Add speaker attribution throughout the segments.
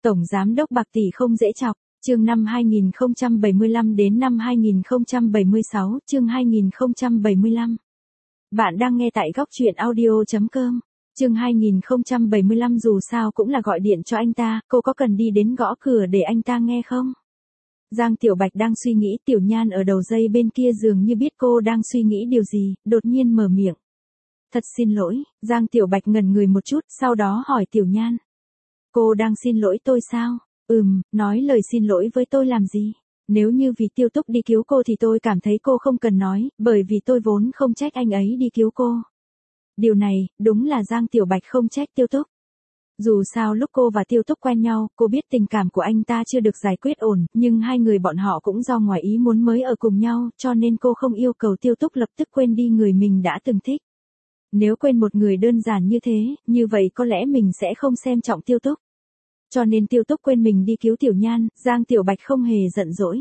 Speaker 1: Tổng giám đốc bạc tỷ không dễ chọc, chương năm 2075 đến năm 2076, chương 2075. Bạn đang nghe tại góc truyện audio.com. Chương 2075 dù sao cũng là gọi điện cho anh ta, cô có cần đi đến gõ cửa để anh ta nghe không? Giang Tiểu Bạch đang suy nghĩ, Tiểu Nhan ở đầu dây bên kia dường như biết cô đang suy nghĩ điều gì, đột nhiên mở miệng. Thật xin lỗi, Giang Tiểu Bạch ngẩn người một chút, sau đó hỏi Tiểu Nhan. Cô đang xin lỗi tôi sao? Nói lời xin lỗi với tôi làm gì? Nếu như vì Tiêu Túc đi cứu cô thì tôi cảm thấy cô không cần nói, bởi vì tôi vốn không trách anh ấy đi cứu cô. Điều này, đúng là Giang Tiểu Bạch không trách Tiêu Túc. Dù sao lúc cô và Tiêu Túc quen nhau, cô biết tình cảm của anh ta chưa được giải quyết ổn, nhưng hai người bọn họ cũng do ngoài ý muốn mới ở cùng nhau, cho nên cô không yêu cầu Tiêu Túc lập tức quên đi người mình đã từng thích. Nếu quên một người đơn giản như thế, như vậy có lẽ mình sẽ không xem trọng Tiêu Túc. Cho nên Tiêu Túc quên mình đi cứu Tiểu Nhan, Giang Tiểu Bạch không hề giận dỗi.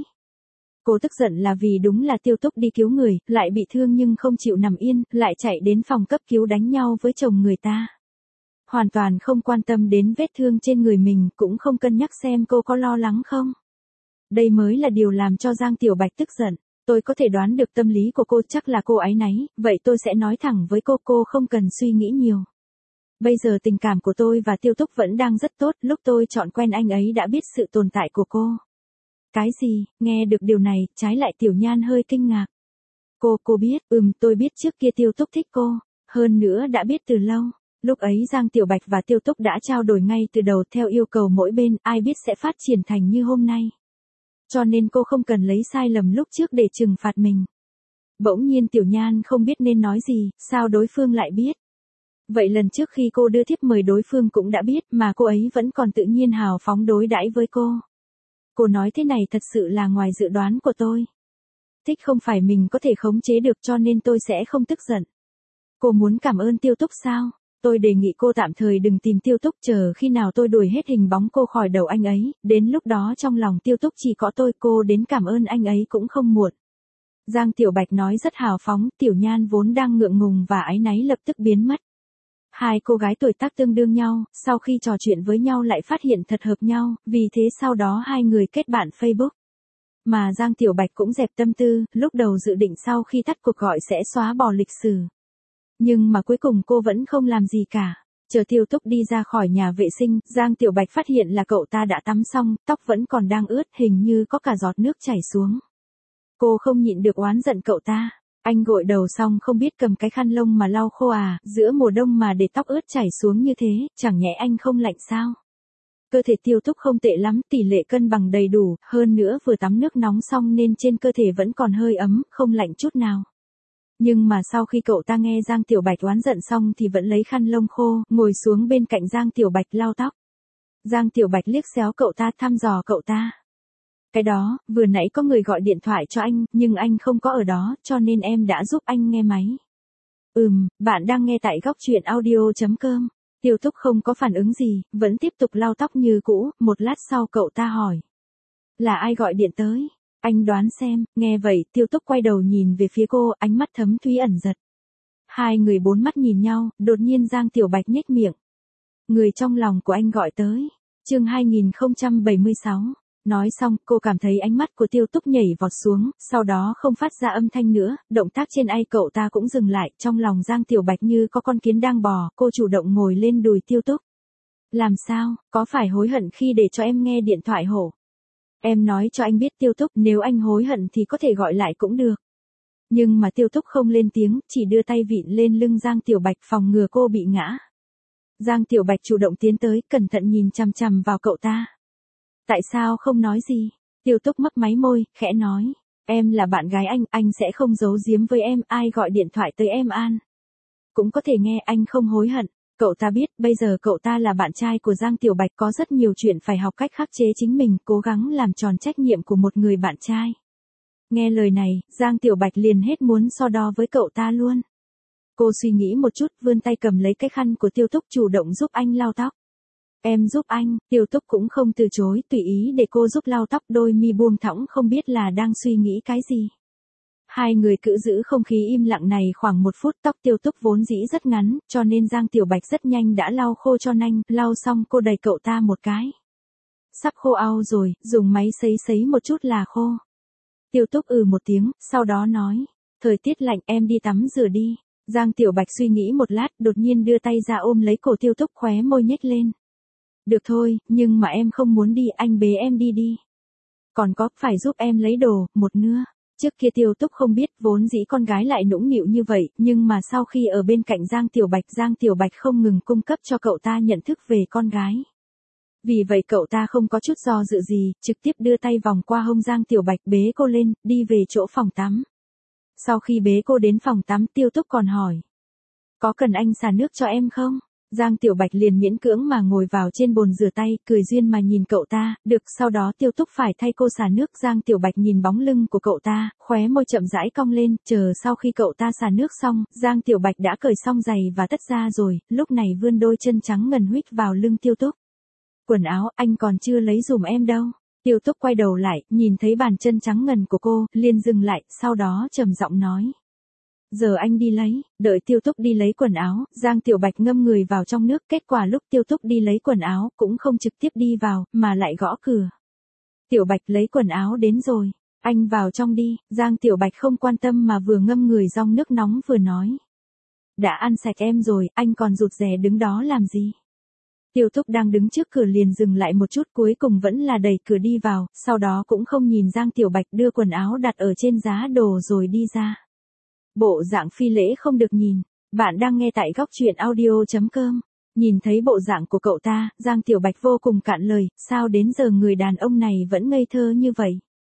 Speaker 1: Cô tức giận là vì đúng là Tiêu Túc đi cứu người, lại bị thương nhưng không chịu nằm yên, lại chạy đến phòng cấp cứu đánh nhau với chồng người ta. Hoàn toàn không quan tâm đến vết thương trên người mình, cũng không cân nhắc xem cô có lo lắng không. Đây mới là điều làm cho Giang Tiểu Bạch tức giận. Tôi có thể đoán được tâm lý của cô, chắc là cô áy náy, vậy tôi sẽ nói thẳng với cô không cần suy nghĩ nhiều. Bây giờ tình cảm của tôi và Tiêu Túc vẫn đang rất tốt, lúc tôi chọn quen anh ấy đã biết sự tồn tại của cô. Cái gì? Nghe được điều này, trái lại Tiểu Nhan hơi kinh ngạc. Cô biết, tôi biết trước kia Tiêu Túc thích cô, hơn nữa đã biết từ lâu. Lúc ấy Giang Tiểu Bạch và Tiêu Túc đã trao đổi ngay từ đầu theo yêu cầu mỗi bên, ai biết sẽ phát triển thành như hôm nay. Cho nên cô không cần lấy sai lầm lúc trước để trừng phạt mình. Bỗng nhiên Tiểu Nhan không biết nên nói gì, sao đối phương lại biết. Vậy lần trước khi cô đưa thiếp mời đối phương cũng đã biết mà cô ấy vẫn còn tự nhiên hào phóng đối đãi với cô. Cô nói thế này thật sự là ngoài dự đoán của tôi. Thích không phải mình có thể khống chế được cho nên tôi sẽ không tức giận. Cô muốn cảm ơn Tiêu Túc sao? Tôi đề nghị cô tạm thời đừng tìm Tiêu Túc, chờ khi nào tôi đuổi hết hình bóng cô khỏi đầu anh ấy, đến lúc đó trong lòng Tiêu Túc chỉ có tôi, cô đến cảm ơn anh ấy cũng không muộn. Giang Tiểu Bạch nói rất hào phóng, Tiểu Nhan vốn đang ngượng ngùng và áy náy lập tức biến mất. Hai cô gái tuổi tác tương đương nhau, sau khi trò chuyện với nhau lại phát hiện thật hợp nhau, vì thế sau đó hai người kết bạn Facebook. Mà Giang Tiểu Bạch cũng dẹp tâm tư, lúc đầu dự định sau khi tắt cuộc gọi sẽ xóa bỏ lịch sử. Nhưng mà cuối cùng cô vẫn không làm gì cả. Chờ Tiêu Túc đi ra khỏi nhà vệ sinh, Giang Tiểu Bạch phát hiện là cậu ta đã tắm xong, tóc vẫn còn đang ướt, hình như có cả giọt nước chảy xuống. Cô không nhịn được oán giận cậu ta. Anh gội đầu xong không biết cầm cái khăn lông mà lau khô à, giữa mùa đông mà để tóc ướt chảy xuống như thế, chẳng nhẽ anh không lạnh sao? Cơ thể Tiêu Túc không tệ lắm, tỷ lệ cân bằng đầy đủ, hơn nữa vừa tắm nước nóng xong nên trên cơ thể vẫn còn hơi ấm, không lạnh chút nào. Nhưng mà sau khi cậu ta nghe Giang Tiểu Bạch oán giận xong thì vẫn lấy khăn lông khô, ngồi xuống bên cạnh Giang Tiểu Bạch lau tóc. Giang Tiểu Bạch liếc xéo cậu ta, thăm dò cậu ta. Cái đó, vừa nãy có người gọi điện thoại cho anh, nhưng anh không có ở đó, cho nên em đã giúp anh nghe máy. Bạn đang nghe tại góc truyện audio.com. Tiêu Túc không có phản ứng gì, vẫn tiếp tục lau tóc như cũ, một lát sau cậu ta hỏi. Là ai gọi điện tới? Anh đoán xem, nghe vậy, Tiêu Túc quay đầu nhìn về phía cô, ánh mắt thấm thúy ẩn giật. Hai người bốn mắt nhìn nhau, đột nhiên Giang Tiểu Bạch nhếch miệng. Người trong lòng của anh gọi tới. Chương 2076. Nói xong, cô cảm thấy ánh mắt của Tiêu Túc nhảy vọt xuống, sau đó không phát ra âm thanh nữa, động tác trên tay cậu ta cũng dừng lại, trong lòng Giang Tiểu Bạch như có con kiến đang bò, cô chủ động ngồi lên đùi Tiêu Túc. Làm sao, có phải hối hận khi để cho em nghe điện thoại hổ? Em nói cho anh biết Tiêu Túc, nếu anh hối hận thì có thể gọi lại cũng được. Nhưng mà Tiêu Túc không lên tiếng, chỉ đưa tay vịn lên lưng Giang Tiểu Bạch phòng ngừa cô bị ngã. Giang Tiểu Bạch chủ động tiến tới, cẩn thận nhìn chằm chằm vào cậu ta. Tại sao không nói gì? Tiêu Túc mấp máy môi, khẽ nói. Em là bạn gái anh sẽ không giấu giếm với em, ai gọi điện thoại tới em an. Cũng có thể nghe, anh không hối hận. Cậu ta biết, bây giờ cậu ta là bạn trai của Giang Tiểu Bạch, có rất nhiều chuyện phải học cách khắc chế chính mình, cố gắng làm tròn trách nhiệm của một người bạn trai. Nghe lời này, Giang Tiểu Bạch liền hết muốn so đo với cậu ta luôn. Cô suy nghĩ một chút, vươn tay cầm lấy cái khăn của Tiêu Túc, chủ động giúp anh lau tóc. Em giúp anh, Tiêu Túc cũng không từ chối, tùy ý để cô giúp lau tóc, đôi mi buông thõng không biết là đang suy nghĩ cái gì. Hai người cứ giữ không khí im lặng này khoảng 1 phút, tóc Tiêu Túc vốn dĩ rất ngắn, cho nên Giang Tiểu Bạch rất nhanh đã lau khô cho nhanh, lau xong cô đẩy cậu ta một cái. Sắp khô ao rồi, dùng máy sấy sấy một chút là khô. Tiêu Túc một tiếng, sau đó nói. Thời tiết lạnh em đi tắm rửa đi. Giang Tiểu Bạch suy nghĩ một lát, đột nhiên đưa tay ra ôm lấy cổ Tiêu Túc, khóe môi nhếch lên. Được thôi, nhưng mà em không muốn đi, anh bế em đi đi. Còn có, phải giúp em lấy đồ, một nửa. Trước kia Tiêu Túc không biết, vốn dĩ con gái lại nũng nịu như vậy, nhưng mà sau khi ở bên cạnh Giang Tiểu Bạch không ngừng cung cấp cho cậu ta nhận thức về con gái. Vì vậy cậu ta không có chút do dự gì, trực tiếp đưa tay vòng qua hông Giang Tiểu Bạch, bế cô lên, đi về chỗ phòng tắm. Sau khi bế cô đến phòng tắm, Tiêu Túc còn hỏi. Có cần anh xả nước cho em không? Giang Tiểu Bạch liền miễn cưỡng mà ngồi vào trên bồn rửa tay, cười duyên mà nhìn cậu ta, được, sau đó Tiêu Túc phải thay cô xả nước. Giang Tiểu Bạch nhìn bóng lưng của cậu ta, khóe môi chậm rãi cong lên, chờ sau khi cậu ta xả nước xong, Giang Tiểu Bạch đã cởi xong giày và tất ra rồi, lúc này vươn đôi chân trắng ngần huýt vào lưng Tiêu Túc. Quần áo, anh còn chưa lấy dùm em đâu. Tiêu Túc quay đầu lại, nhìn thấy bàn chân trắng ngần của cô, liền dừng lại, sau đó trầm giọng nói. Giờ anh đi lấy. Đợi Tiêu Túc đi lấy quần áo, Giang Tiểu Bạch ngâm người vào trong nước, kết quả lúc Tiêu Túc đi lấy quần áo, cũng không trực tiếp đi vào, mà lại gõ cửa. Tiểu Bạch lấy quần áo đến rồi, anh vào trong đi. Giang Tiểu Bạch không quan tâm mà vừa ngâm người trong nước nóng vừa nói. Đã ăn sạch em rồi, anh còn rụt rè đứng đó làm gì? Tiêu Túc đang đứng trước cửa liền dừng lại một chút, cuối cùng vẫn là đẩy cửa đi vào, sau đó cũng không nhìn Giang Tiểu Bạch, đưa quần áo đặt ở trên giá đồ rồi đi ra. Bộ dạng phi lễ không được nhìn. Bạn đang nghe tại góc truyện audio.com. Nhìn thấy bộ dạng của cậu ta, Giang Tiểu Bạch vô cùng cạn lời, sao đến giờ người đàn ông này vẫn ngây thơ như vậy?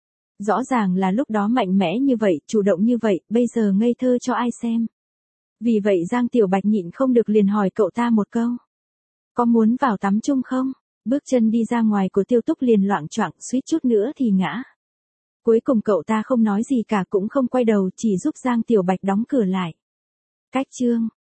Speaker 1: Rõ ràng là lúc đó mạnh mẽ như vậy, chủ động như vậy, bây giờ ngây thơ cho ai xem? Vì vậy Giang Tiểu Bạch nhịn không được liền hỏi cậu ta một câu. Có muốn vào tắm chung không? Bước chân đi ra ngoài của Tiêu Túc liền loạng choạng, suýt chút nữa thì ngã. Cuối cùng cậu ta không nói gì cả, cũng không quay đầu, chỉ giúp Giang Tiểu Bạch đóng cửa lại. Cách chương